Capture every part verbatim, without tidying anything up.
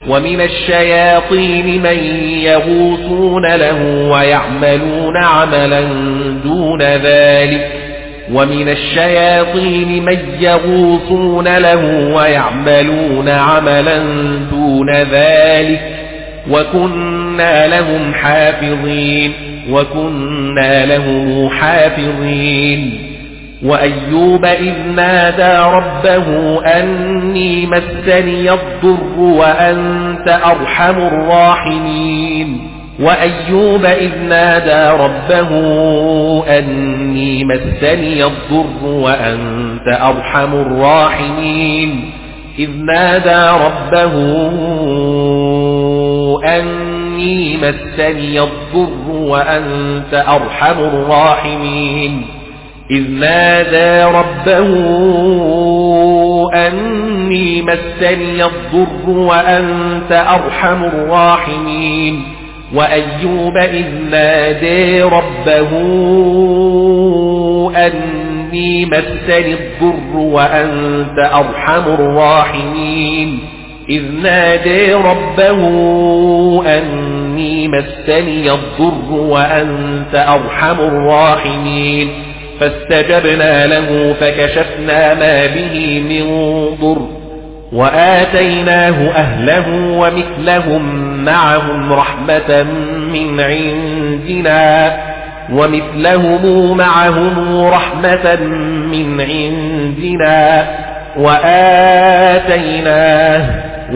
ومن الشياطين من يغوصون له ويعملون عملا دون ذلك ومن الشياطين من يغوصون له ويعملون عملا دون ذلك وكنا لهم حافظين وكنا لهم حافظين وأيوب إذ نادى ربه أني مسني الضر وأنت أرحم الراحمين وأيوب إذ نادى ربه أني مسني الضر وأنت أرحم الراحمين إذ نادى ربه أني مسني الضر وأنت أرحم الراحمين إذ نادى ربه أني مسني الضر وأنت أرحم الراحمين وأيوب إذ نادى ربه أني مسني الضر وأنت أرحم الراحمين إذ نادى ربه أني مسني الضر وأنت أرحم الراحمين فاستجبنا له فكشفنا ما به من ضر وآتيناه أهله ومثلهم معهم رحمة من عندنا ومثلهم معهم رحمة من عندنا وآتيناه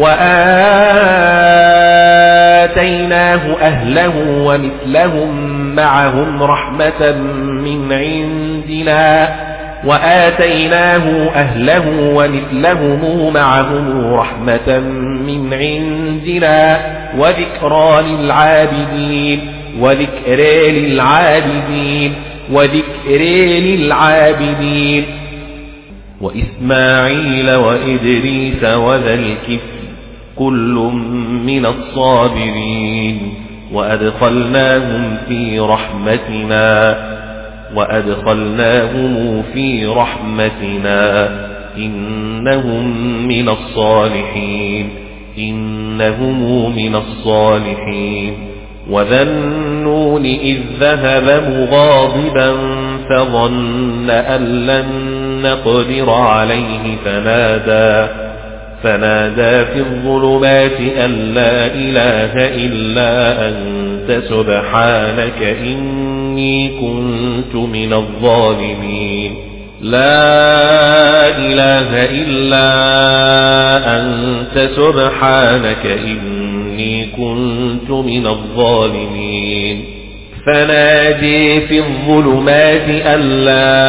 وآتيناه أهله ومثلهم معهم رحمة من عندنا وآتيناه أهله ومثلهم معهم رحمة من عندنا وذكرى للعابدين وذكرى للعابدين وذكرى للعابدين وإسماعيل وإدريس وذا الكفل كل من الصابرين وأدخلناهم في رحمتنا وأدخلناهم في رحمتنا إنهم من الصالحين إنهم من الصالحين وذا النون إذ ذهب مغاضبا فظن أن لن نقدر عليه فنادى فنادى في الظلمات أن لا إله إلا أنت سبحانك إني كنت من الظالمين لا إله إلا أنت سبحانك إني كنت من الظالمين فنادي في الظلمات أن لا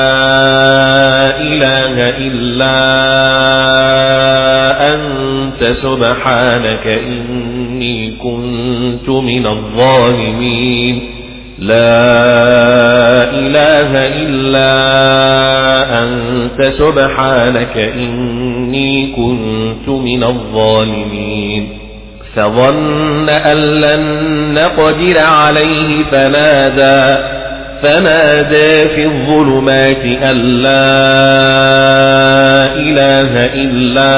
إله إلا أنت سبحانك إني كنت من الظالمين لا إله إلا أنت سبحانك إني كنت من الظالمين فظن أن لن نقدر عليه فنادى فنادى في الظلمات أن لا إله إلا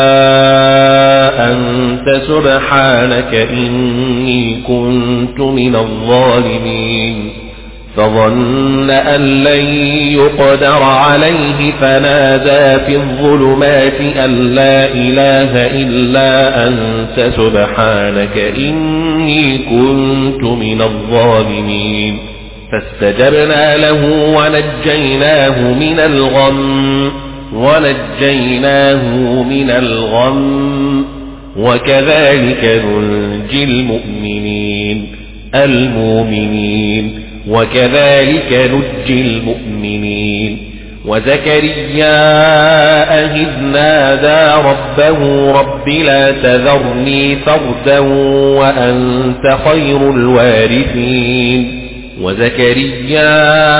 أنت سبحانك إني كنت من الظالمين فظن أن لن يقدر عليه فنادى في الظلمات أن لا إله إلا أنت سبحانك إني كنت من الظالمين فاستجبنا له ونجيناه من الغم ونجيناه من الغم وكذلك ننجي المؤمنين المؤمنين وكذلك ننجي المؤمنين وزكريا إذ نادى ربه رب لا تذرني فردا وأنت خير الوارثين وزكريا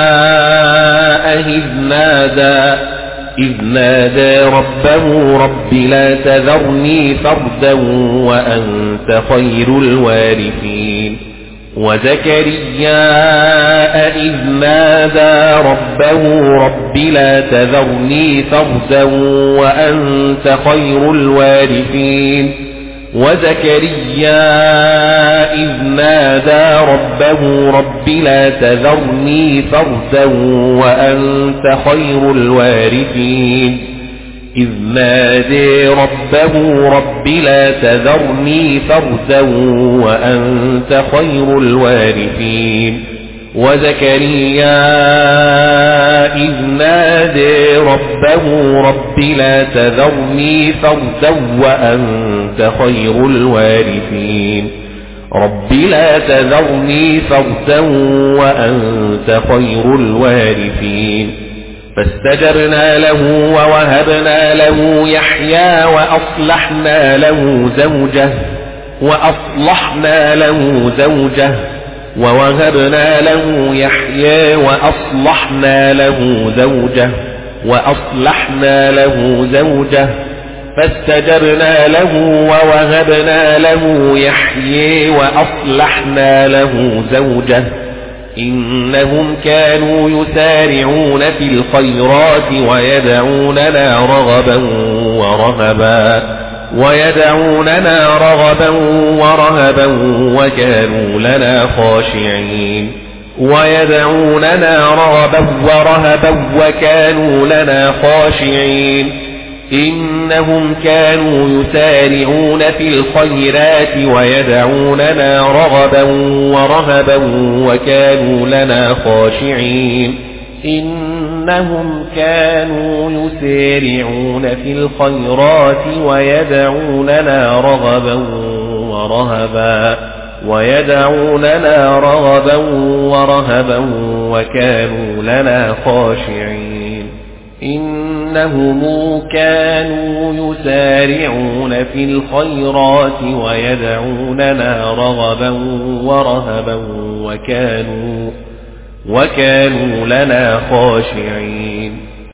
إذ نادى إذ نادى ربه رب لا تذرني فردا وأنت خير الوارثين وزكريا إذ نادى ربه رب لا تذرني فردا وأنت خير الوارثين وزكريا إذ نادى ربه رب لا تذرني فردا وأنت خير الوارثين إذ نادى ربه رب لا تذرني فردا وأنت خير الوارثين وزكريا إذ نادى ربه رب لا تذرني فردا وأنت خير الوارثين رب لا تذرني فردا وأنت خير الوارثين فاستجرنا له ووهبنا له يحيى وأصلحنا له زوجه وأصلحنا له زوجه ووهبنا له يحيى وأصلحنا له زوجه وأصلحنا له زوجه فاستجرنا له ووهبنا له يحيى وأصلحنا له زوجه إنهم كانوا يسارعون في الخيرات ويدعوننا رغبا ورهبا ويدعوننا رغبا ورهبا وكانوا لنا خاشعين ويدعوننا رغبا ورهبا وكانوا لنا خاشعين إنهم كانوا يسارعون في الخيرات ويدعوننا رغبا ورهبا وكانوا لنا خاشعين إنهم كانوا يسارعون في الخيرات ويدعوننا رغبا ورهبا ويدعوننا رغبا ورهبا وكانوا لنا خاشعين إنهم كانوا يسارعون في الخيرات ويدعوننا رغبا ورهبا وكانوا وكانوا لنا خاشعين